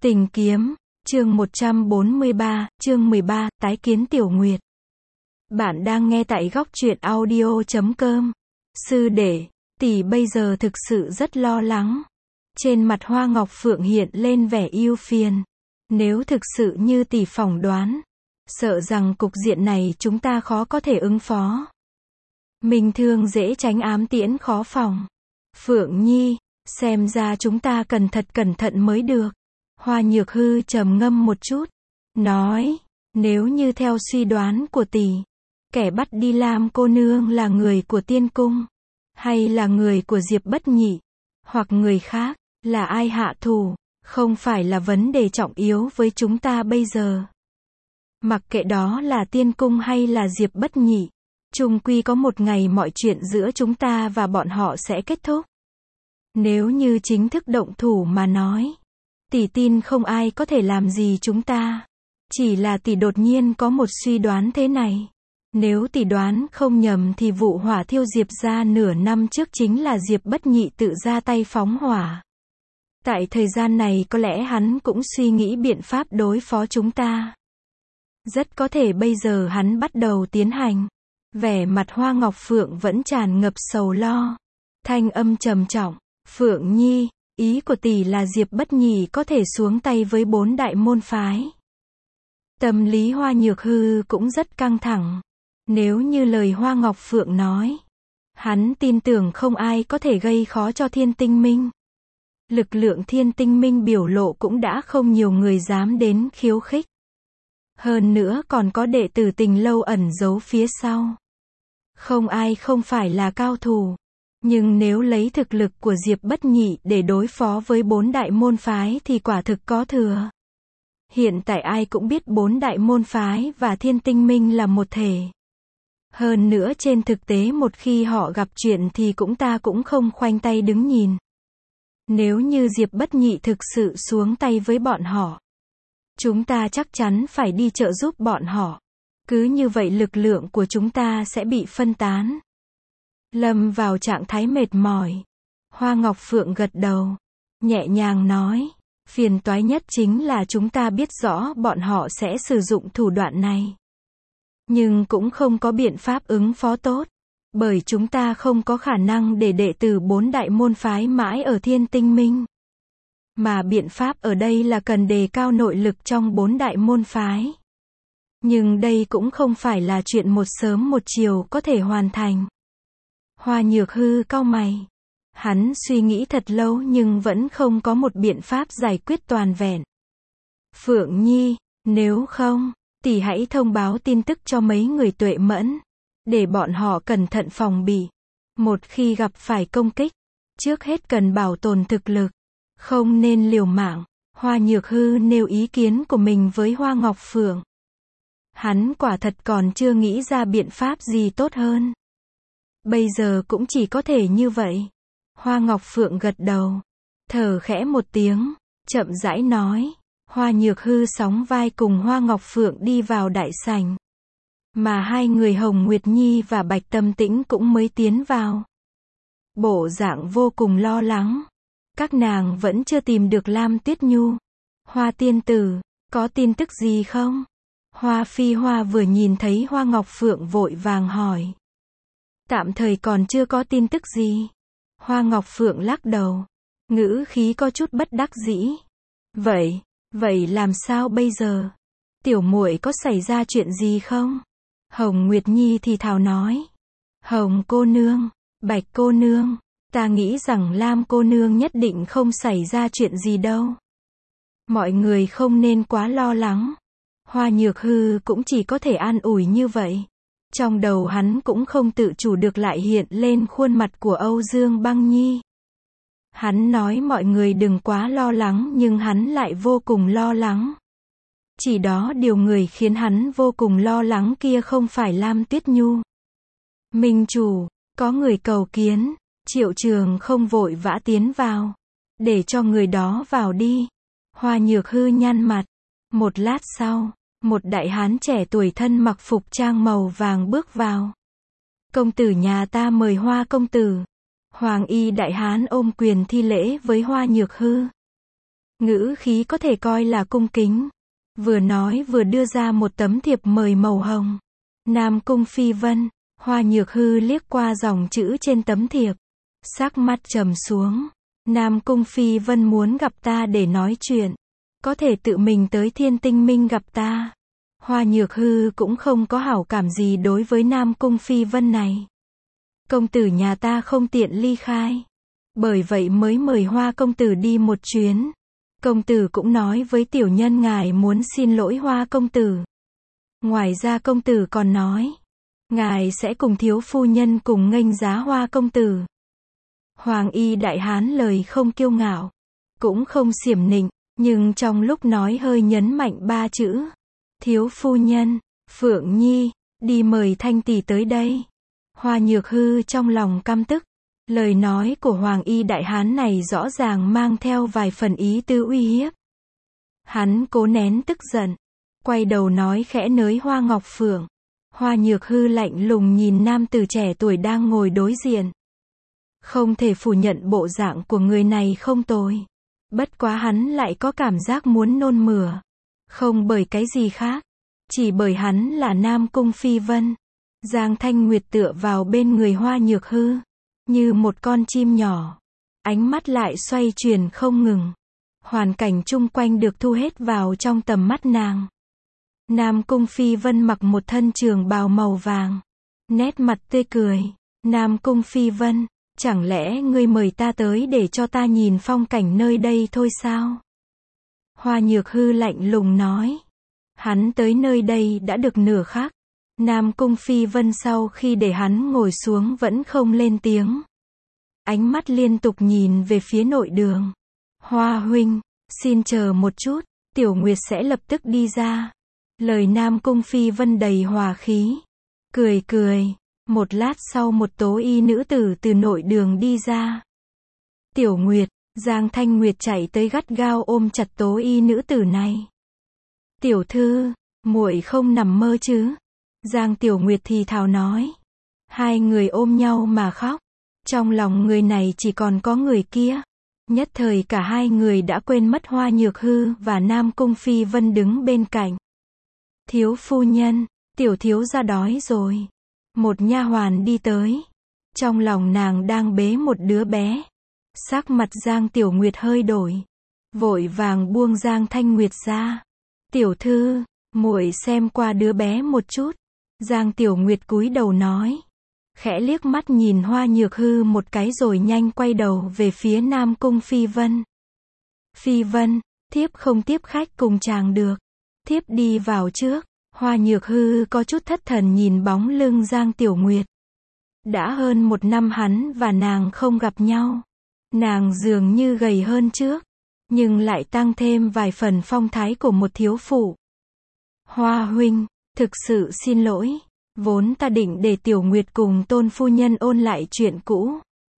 Tình kiếm, chương 143, chương 13, tái kiến Tiểu Nguyệt. Bạn đang nghe tại góc truyện audio.com. Sư đệ, tỷ bây giờ thực sự rất lo lắng. Trên mặt Hoa Ngọc Phượng hiện lên vẻ ưu phiền. Nếu thực sự như tỷ phỏng đoán, sợ rằng cục diện này chúng ta khó có thể ứng phó. Mình thương dễ tránh ám tiễn khó phòng. Phượng Nhi, xem ra chúng ta cần thật cẩn thận mới được. Hoa Nhược Hư trầm ngâm một chút, nói, nếu như theo suy đoán của tỷ, kẻ bắt đi Lam cô nương là người của Tiên Cung, hay là người của Diệp Bất Nhị, hoặc người khác, là ai hạ thủ, không phải là vấn đề trọng yếu với chúng ta bây giờ. Mặc kệ đó là Tiên Cung hay là Diệp Bất Nhị, chung quy có một ngày mọi chuyện giữa chúng ta và bọn họ sẽ kết thúc. Nếu như chính thức động thủ mà nói, tỷ tin không ai có thể làm gì chúng ta. Chỉ là tỷ đột nhiên có một suy đoán thế này. Nếu tỷ đoán không nhầm thì vụ hỏa thiêu Diệp gia nửa năm trước chính là Diệp Bất Nhị tự ra tay phóng hỏa. Tại thời gian này có lẽ hắn cũng suy nghĩ biện pháp đối phó chúng ta. Rất có thể bây giờ hắn bắt đầu tiến hành. Vẻ mặt Hoa Ngọc Phượng vẫn tràn ngập sầu lo. Thanh âm trầm trọng, Phượng Nhi, ý của tỷ là Diệp Bất Nhị có thể xuống tay với 4 đại môn phái. Tâm lý Hoa Nhược Hư cũng rất căng thẳng. Nếu như lời Hoa Ngọc Phượng nói, hắn tin tưởng không ai có thể gây khó cho Thiên Tinh Minh. Lực lượng Thiên Tinh Minh biểu lộ cũng đã không nhiều người dám đến khiêu khích. Hơn nữa còn có đệ tử Tình Lâu ẩn giấu phía sau. Không ai không phải là cao thủ. Nhưng nếu lấy thực lực của Diệp Bất Nhị để đối phó với 4 đại môn phái thì quả thực có thừa. Hiện tại ai cũng biết 4 đại môn phái và Thiên Tinh Minh là một thể. Hơn nữa trên thực tế một khi họ gặp chuyện thì ta cũng không khoanh tay đứng nhìn. Nếu như Diệp Bất Nhị thực sự xuống tay với bọn họ, chúng ta chắc chắn phải đi trợ giúp bọn họ. Cứ như vậy lực lượng của chúng ta sẽ bị phân tán. Lâm vào trạng thái mệt mỏi. Hoa Ngọc Phượng gật đầu, nhẹ nhàng nói, phiền toái nhất chính là chúng ta biết rõ bọn họ sẽ sử dụng thủ đoạn này. Nhưng cũng không có biện pháp ứng phó tốt, bởi chúng ta không có khả năng để đệ tử 4 đại môn phái mãi ở Thiên Tinh Minh. Mà biện pháp ở đây là cần đề cao nội lực trong 4 đại môn phái. Nhưng đây cũng không phải là chuyện một sớm một chiều có thể hoàn thành. Hoa Nhược Hư cau mày. Hắn suy nghĩ thật lâu nhưng vẫn không có một biện pháp giải quyết toàn vẹn. Phượng Nhi, nếu không, tỷ hãy thông báo tin tức cho mấy người Tuệ Mẫn, để bọn họ cẩn thận phòng bị. Một khi gặp phải công kích, trước hết cần bảo tồn thực lực, không nên liều mạng. Hoa Nhược Hư nêu ý kiến của mình với Hoa Ngọc Phượng. Hắn quả thật còn chưa nghĩ ra biện pháp gì tốt hơn. Bây giờ cũng chỉ có thể như vậy. Hoa Ngọc Phượng gật đầu, thở khẽ một tiếng, chậm rãi nói. Hoa Nhược Hư sóng vai cùng Hoa Ngọc Phượng đi vào đại sảnh. Mà hai người Hồng Nguyệt Nhi và Bạch Tâm Tĩnh cũng mới tiến vào. Bộ dạng vô cùng lo lắng. Các nàng vẫn chưa tìm được Lam Tuyết Nhu. Hoa tiên tử, có tin tức gì không? Hoa Phi Hoa vừa nhìn thấy Hoa Ngọc Phượng vội vàng hỏi. Tạm thời còn chưa có tin tức gì. Hoa Ngọc Phượng lắc đầu, ngữ khí có chút bất đắc dĩ. Vậy làm sao bây giờ? Tiểu muội có xảy ra chuyện gì không? Hồng Nguyệt Nhi thì thào nói. Hồng cô nương, Bạch cô nương, ta nghĩ rằng Lam cô nương nhất định không xảy ra chuyện gì đâu. Mọi người không nên quá lo lắng. Hoa Nhược Hư cũng chỉ có thể an ủi như vậy. Trong đầu hắn cũng không tự chủ được lại hiện lên khuôn mặt của Âu Dương Băng Nhi. Hắn nói mọi người đừng quá lo lắng nhưng hắn lại vô cùng lo lắng. Chỉ đó điều người khiến hắn vô cùng lo lắng kia không phải Lam Tuyết Nhu. Minh chủ, có người cầu kiến. Triệu Trường không vội vã tiến vào. Để cho người đó vào đi. Hoa Nhược Hư nhăn mặt. Một lát sau, một đại hán trẻ tuổi thân mặc phục trang màu vàng bước vào. Công tử nhà ta mời Hoa công tử. Hoàng y đại hán ôm quyền thi lễ với Hoa Nhược Hư. ngữ khí có thể coi là cung kính. Vừa nói vừa đưa ra một tấm thiệp mời màu hồng. Nam Cung Phi Vân, Hoa Nhược Hư liếc qua dòng chữ trên tấm thiệp. Sắc mắt trầm xuống. Nam Cung Phi Vân muốn gặp ta để nói chuyện. Có thể tự mình tới Thiên Tinh Minh gặp ta. Hoa Nhược Hư cũng không có hảo cảm gì đối với Nam Cung Phi Vân này. Công tử nhà ta không tiện ly khai. Bởi vậy mới mời Hoa công tử đi một chuyến. Công tử cũng nói với tiểu nhân ngài muốn xin lỗi Hoa công tử. Ngoài ra công tử còn nói, ngài sẽ cùng thiếu phu nhân cùng nghênh giá Hoa công tử. Hoàng Y đại hán lời không kiêu ngạo, cũng không xiểm nịnh, nhưng trong lúc nói hơi nhấn mạnh ba chữ. Thiếu phu nhân, Phượng Nhi, đi mời Thanh tỷ tới đây. Hoa Nhược Hư trong lòng căm tức. Lời nói của Hoàng Y đại hán này rõ ràng mang theo vài phần ý tứ uy hiếp. Hắn cố nén tức giận, quay đầu nói khẽ nới Hoa Ngọc Phượng. Hoa Nhược Hư lạnh lùng nhìn nam tử trẻ tuổi đang ngồi đối diện. Không thể phủ nhận bộ dạng của người này không tồi. Bất quá hắn lại có cảm giác muốn nôn mửa. Không bởi cái gì khác, chỉ bởi hắn là Nam Cung Phi Vân. Giang Thanh Nguyệt tựa vào bên người Hoa Nhược Hư, như một con chim nhỏ. Ánh mắt lại xoay chuyển không ngừng. Hoàn cảnh chung quanh được thu hết vào trong tầm mắt nàng. Nam Cung Phi Vân mặc một thân trường bào màu vàng. Nét mặt tươi cười. Nam Cung Phi Vân, chẳng lẽ ngươi mời ta tới để cho ta nhìn phong cảnh nơi đây thôi sao? Hoa Nhược Hư lạnh lùng nói. Hắn tới nơi đây đã được nửa khắc. Nam Cung Phi Vân sau khi để hắn ngồi xuống vẫn không lên tiếng. Ánh mắt liên tục nhìn về phía nội đường. Hoa huynh, xin chờ một chút, Tiểu Nguyệt sẽ lập tức đi ra. Lời Nam Cung Phi Vân đầy hòa khí. Cười cười, một lát sau một tố y nữ tử từ nội đường đi ra. Tiểu Nguyệt, Giang Thanh Nguyệt chạy tới gắt gao ôm chặt tố y nữ tử này. Tiểu thư, muội không nằm mơ chứ? Giang Tiểu Nguyệt thì thào nói. Hai người ôm nhau mà khóc. Trong lòng người này chỉ còn có người kia. Nhất thời cả hai người đã quên mất Hoa Nhược Hư và Nam Cung Phi Vân đứng bên cạnh. Thiếu phu nhân, tiểu thiếu gia đói rồi. Một nha hoàn đi tới. Trong lòng nàng đang bế một đứa bé. Sắc mặt Giang Tiểu Nguyệt hơi đổi. Vội vàng buông Giang Thanh Nguyệt ra. Tiểu thư, muội xem qua đứa bé một chút. Giang Tiểu Nguyệt cúi đầu nói. Khẽ liếc mắt nhìn Hoa Nhược Hư một cái rồi nhanh quay đầu về phía Nam Cung Phi Vân. Phi Vân, thiếp không tiếp khách cùng chàng được. Thiếp đi vào trước. Hoa Nhược Hư có chút thất thần nhìn bóng lưng Giang Tiểu Nguyệt. Đã hơn một năm hắn và nàng không gặp nhau. Nàng dường như gầy hơn trước, nhưng lại tăng thêm vài phần phong thái của một thiếu phụ. Hoa huynh, thực sự xin lỗi. Vốn ta định để Tiểu Nguyệt cùng Tôn phu nhân ôn lại chuyện cũ.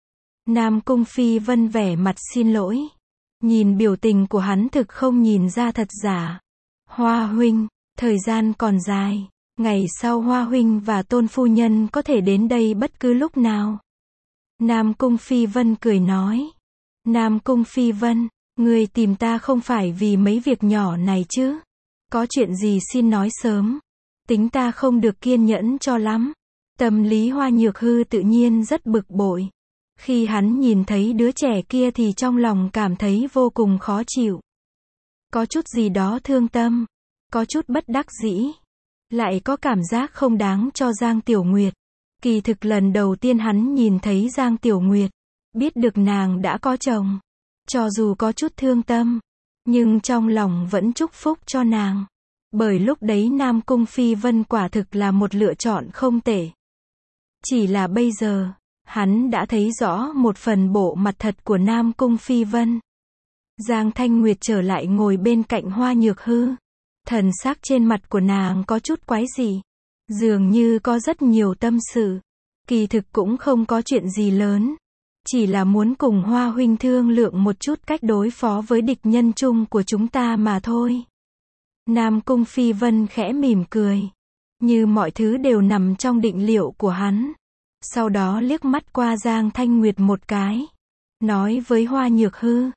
Nam Cung Phi Vân vẻ mặt xin lỗi. Nhìn biểu tình của hắn thực không nhìn ra thật giả. Hoa huynh, thời gian còn dài. Ngày sau Hoa huynh và Tôn phu nhân có thể đến đây bất cứ lúc nào. Nam Cung Phi Vân cười nói. Nam Cung Phi Vân, ngươi tìm ta không phải vì mấy việc nhỏ này chứ? Có chuyện gì xin nói sớm. Tính ta không được kiên nhẫn cho lắm. Tâm lý Hoa Nhược Hư tự nhiên rất bực bội. Khi hắn nhìn thấy đứa trẻ kia thì trong lòng cảm thấy vô cùng khó chịu. Có chút gì đó thương tâm. Có chút bất đắc dĩ. Lại có cảm giác không đáng cho Giang Tiểu Nguyệt. Kỳ thực lần đầu tiên hắn nhìn thấy Giang Tiểu Nguyệt, biết được nàng đã có chồng. Cho dù có chút thương tâm, nhưng trong lòng vẫn chúc phúc cho nàng. Bởi lúc đấy Nam Cung Phi Vân quả thực là một lựa chọn không tệ. Chỉ là bây giờ, hắn đã thấy rõ một phần bộ mặt thật của Nam Cung Phi Vân. Giang Thanh Nguyệt trở lại ngồi bên cạnh Hoa Nhược Hư. Thần sắc trên mặt của nàng có chút quái dị. Dường như có rất nhiều tâm sự. Kỳ thực cũng không có chuyện gì lớn. Chỉ là muốn cùng Hoa huynh thương lượng một chút cách đối phó với địch nhân chung của chúng ta mà thôi. Nam Cung Phi Vân khẽ mỉm cười. Như mọi thứ đều nằm trong định liệu của hắn. Sau đó liếc mắt qua Giang Thanh Nguyệt một cái. Nói với Hoa Nhược Hư.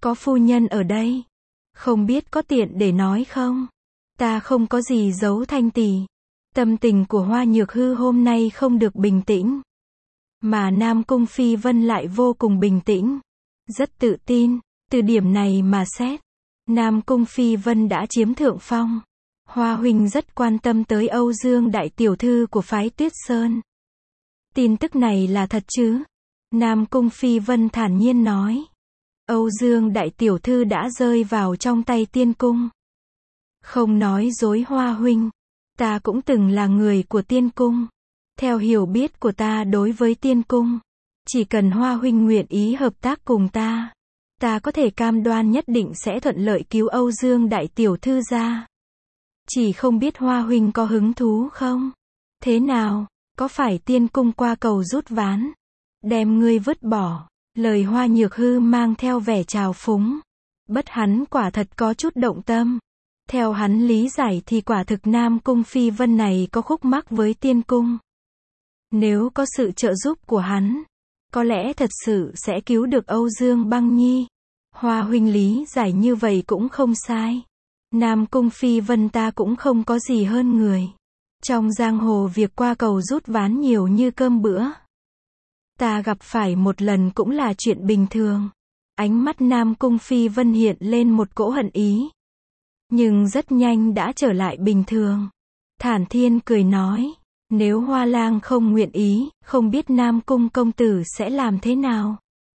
Có phu nhân ở đây. Không biết có tiện để nói không? Ta không có gì giấu Thanh tỷ. Tâm tình của Hoa Nhược Hư hôm nay không được bình tĩnh. Mà Nam Cung Phi Vân lại vô cùng bình tĩnh. Rất tự tin. Từ điểm này mà xét, Nam Cung Phi Vân đã chiếm thượng phong. Hoa huynh rất quan tâm tới Âu Dương đại tiểu thư của phái Tuyết Sơn. Tin tức này là thật chứ? Nam Cung Phi Vân thản nhiên nói. Âu Dương đại tiểu thư đã rơi vào trong tay tiên cung. Không nói dối Hoa huynh. Ta cũng từng là người của tiên cung. Theo hiểu biết của ta đối với tiên cung, chỉ cần Hoa huynh nguyện ý hợp tác cùng ta, ta có thể cam đoan nhất định sẽ thuận lợi cứu Âu Dương đại tiểu thư ra. Chỉ không biết Hoa huynh có hứng thú không? Thế nào, có phải tiên cung qua cầu rút ván, đem ngươi vứt bỏ? Lời Hoa Nhược Hư mang theo vẻ trào phúng. Bất hắn quả thật có chút động tâm. Theo hắn lý giải thì quả thực Nam Cung Phi Vân này có khúc mắc với tiên cung. Nếu có sự trợ giúp của hắn, có lẽ thật sự sẽ cứu được Âu Dương Băng Nhi. Hoa huynh lý giải như vậy cũng không sai. Nam Cung Phi Vân ta cũng không có gì hơn người. Trong giang hồ việc qua cầu rút ván nhiều như cơm bữa. Ta gặp phải một lần cũng là chuyện bình thường. Ánh mắt Nam Cung Phi Vân hiện lên một cỗ hận ý. Nhưng rất nhanh đã trở lại bình thường. Thản Thiên cười nói. Nếu Hoa lang không nguyện ý, không biết Nam Cung công tử sẽ làm thế nào?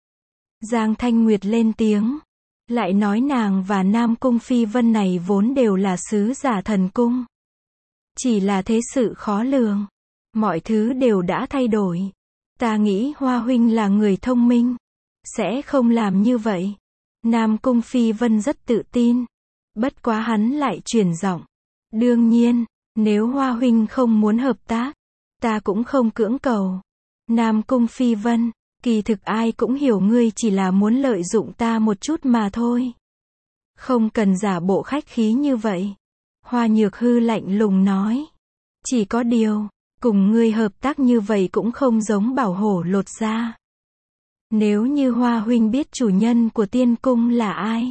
Giang Thanh Nguyệt lên tiếng. Lại nói nàng và Nam Cung Phi Vân này vốn đều là sứ giả thần cung. Chỉ là thế sự khó lường. Mọi thứ đều đã thay đổi. Ta nghĩ Hoa huynh là người thông minh. Sẽ không làm như vậy. Nam Cung Phi Vân rất tự tin. Bất quá hắn lại chuyển giọng. Đương nhiên, nếu Hoa huynh không muốn hợp tác, ta cũng không cưỡng cầu. Nam Cung Phi Vân, kỳ thực ai cũng hiểu ngươi chỉ là muốn lợi dụng ta một chút mà thôi. Không cần giả bộ khách khí như vậy. Hoa Nhược Hư lạnh lùng nói. Chỉ có điều, cùng ngươi hợp tác như vậy cũng không giống bảo hổ lột da. Nếu như Hoa huynh biết chủ nhân của tiên cung là ai,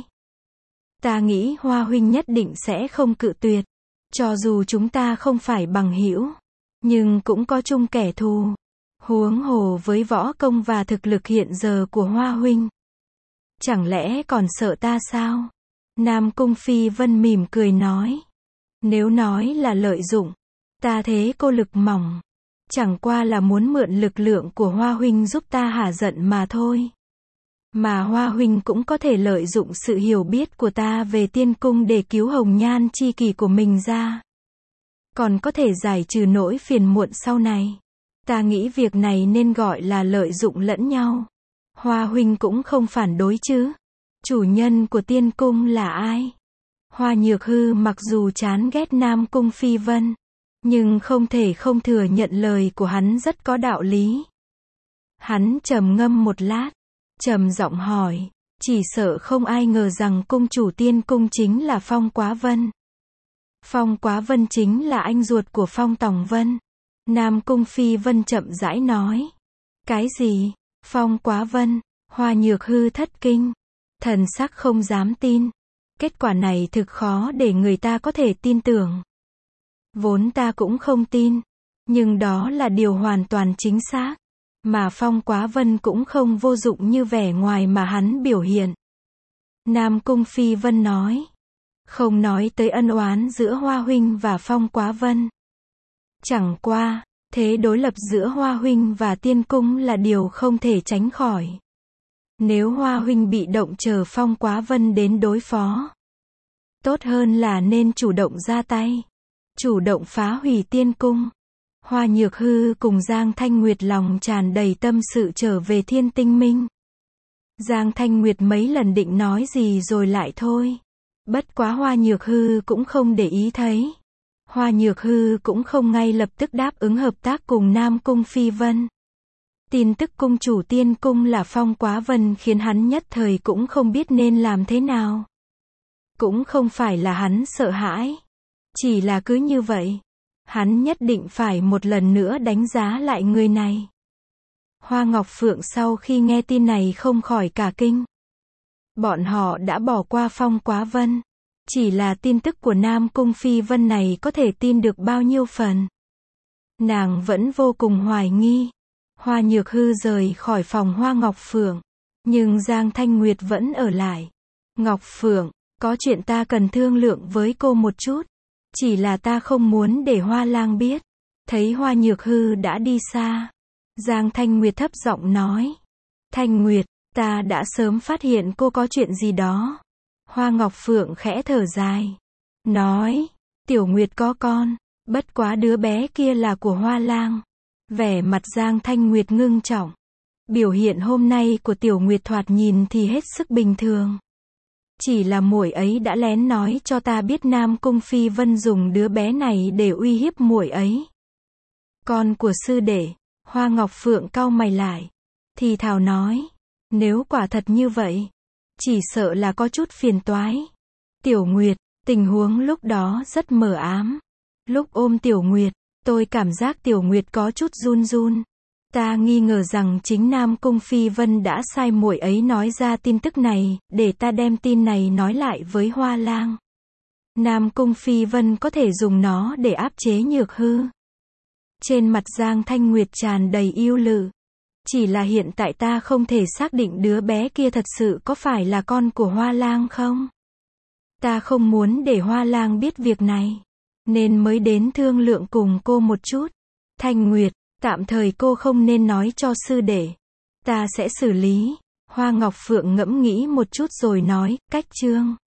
ta nghĩ Hoa huynh nhất định sẽ không cự tuyệt. Cho dù chúng ta không phải bằng hữu, nhưng cũng có chung kẻ thù. Huống hồ với võ công và thực lực hiện giờ của Hoa huynh, chẳng lẽ còn sợ ta sao? Nam Cung Phi Vân mỉm cười nói. Nếu nói là lợi dụng, ta thế cô lực mỏng. Chẳng qua là muốn mượn lực lượng của Hoa huynh giúp ta hả giận mà thôi. Mà Hoa huynh cũng có thể lợi dụng sự hiểu biết của ta về tiên cung để cứu hồng nhan chi kỷ của mình ra. Còn có thể giải trừ nỗi phiền muộn sau này. Ta nghĩ việc này nên gọi là lợi dụng lẫn nhau. Hoa huynh cũng không phản đối chứ? Chủ nhân của tiên cung là ai? Hoa Nhược Hư mặc dù chán ghét Nam Cung Phi Vân, nhưng không thể không thừa nhận lời của hắn rất có đạo lý. Hắn trầm ngâm một lát, trầm giọng hỏi, chỉ sợ không ai ngờ rằng cung chủ tiên cung chính là Phong Quá Vân. Phong Quá Vân chính là anh ruột của Phong Tòng Vân. Nam Cung Phi Vân chậm rãi nói. Cái gì? Phong Quá Vân? Hoa Nhược Hư thất kinh, thần sắc không dám tin. Kết quả này thực khó để người ta có thể tin tưởng. Vốn ta cũng không tin, nhưng đó là điều hoàn toàn chính xác. Mà Phong Quá Vân cũng không vô dụng như vẻ ngoài mà hắn biểu hiện. Nam Cung Phi Vân nói. Không nói tới ân oán giữa Hoa huynh và Phong Quá Vân. Chẳng qua, thế đối lập giữa Hoa huynh và tiên cung là điều không thể tránh khỏi. Nếu Hoa huynh bị động chờ Phong Quá Vân đến đối phó, tốt hơn là nên chủ động ra tay, chủ động phá hủy tiên cung. Hoa Nhược Hư cùng Giang Thanh Nguyệt lòng tràn đầy tâm sự trở về Thiên Tinh Minh. Giang Thanh Nguyệt mấy lần định nói gì rồi lại thôi. Bất quá Hoa Nhược Hư cũng không để ý thấy. Hoa Nhược Hư cũng không ngay lập tức đáp ứng hợp tác cùng Nam Cung Phi Vân. Tin tức cung chủ tiên cung là Phong Quá Vân khiến hắn nhất thời cũng không biết nên làm thế nào. Cũng không phải là hắn sợ hãi, chỉ là cứ như vậy, hắn nhất định phải một lần nữa đánh giá lại người này. Hoa Ngọc Phượng sau khi nghe tin này không khỏi cả kinh. Bọn họ đã bỏ qua Phong Quá Vân. Chỉ là tin tức của Nam Cung Phi Vân này có thể tin được bao nhiêu phần. Nàng vẫn vô cùng hoài nghi. Hoa Nhược Hư rời khỏi phòng Hoa Ngọc Phượng. Nhưng Giang Thanh Nguyệt vẫn ở lại. Ngọc Phượng, có chuyện ta cần thương lượng với cô một chút. Chỉ là ta không muốn để Hoa Lang biết. Thấy Hoa Nhược Hư đã đi xa. Giang Thanh Nguyệt thấp giọng nói. Thanh Nguyệt, ta đã sớm phát hiện cô có chuyện gì đó. Hoa Ngọc Phượng khẽ thở dài. Nói, Tiểu Nguyệt có con. Bất quá đứa bé kia là của Hoa Lang. Vẻ mặt Giang Thanh Nguyệt ngưng trọng. Biểu hiện hôm nay của Tiểu Nguyệt thoạt nhìn thì hết sức bình thường. Chỉ là muội ấy đã lén nói cho ta biết Nam Cung Phi Vân dùng đứa bé này để uy hiếp muội ấy. Con của sư đệ. Hoa Ngọc Phượng cau mày lại. Thì thào nói. Nếu quả thật như vậy. Chỉ sợ là có chút phiền toái. Tiểu Nguyệt, tình huống lúc đó rất mờ ám. Lúc ôm Tiểu Nguyệt, tôi cảm giác Tiểu Nguyệt có chút run run. Ta nghi ngờ rằng chính Nam Cung Phi Vân đã sai muội ấy nói ra tin tức này, để ta đem tin này nói lại với Hoa Lang. Nam Cung Phi Vân có thể dùng nó để áp chế Nhược Hư. Trên mặt Giang Thanh Nguyệt tràn đầy ưu lự. Chỉ là hiện tại ta không thể xác định đứa bé kia thật sự có phải là con của Hoa Lang không. Ta không muốn để Hoa Lang biết việc này. Nên mới đến thương lượng cùng cô một chút. Thanh Nguyệt, tạm thời cô không nên nói cho sư đệ. Ta sẽ xử lý. Hoa Ngọc Phượng ngẫm nghĩ một chút rồi nói, cách chương.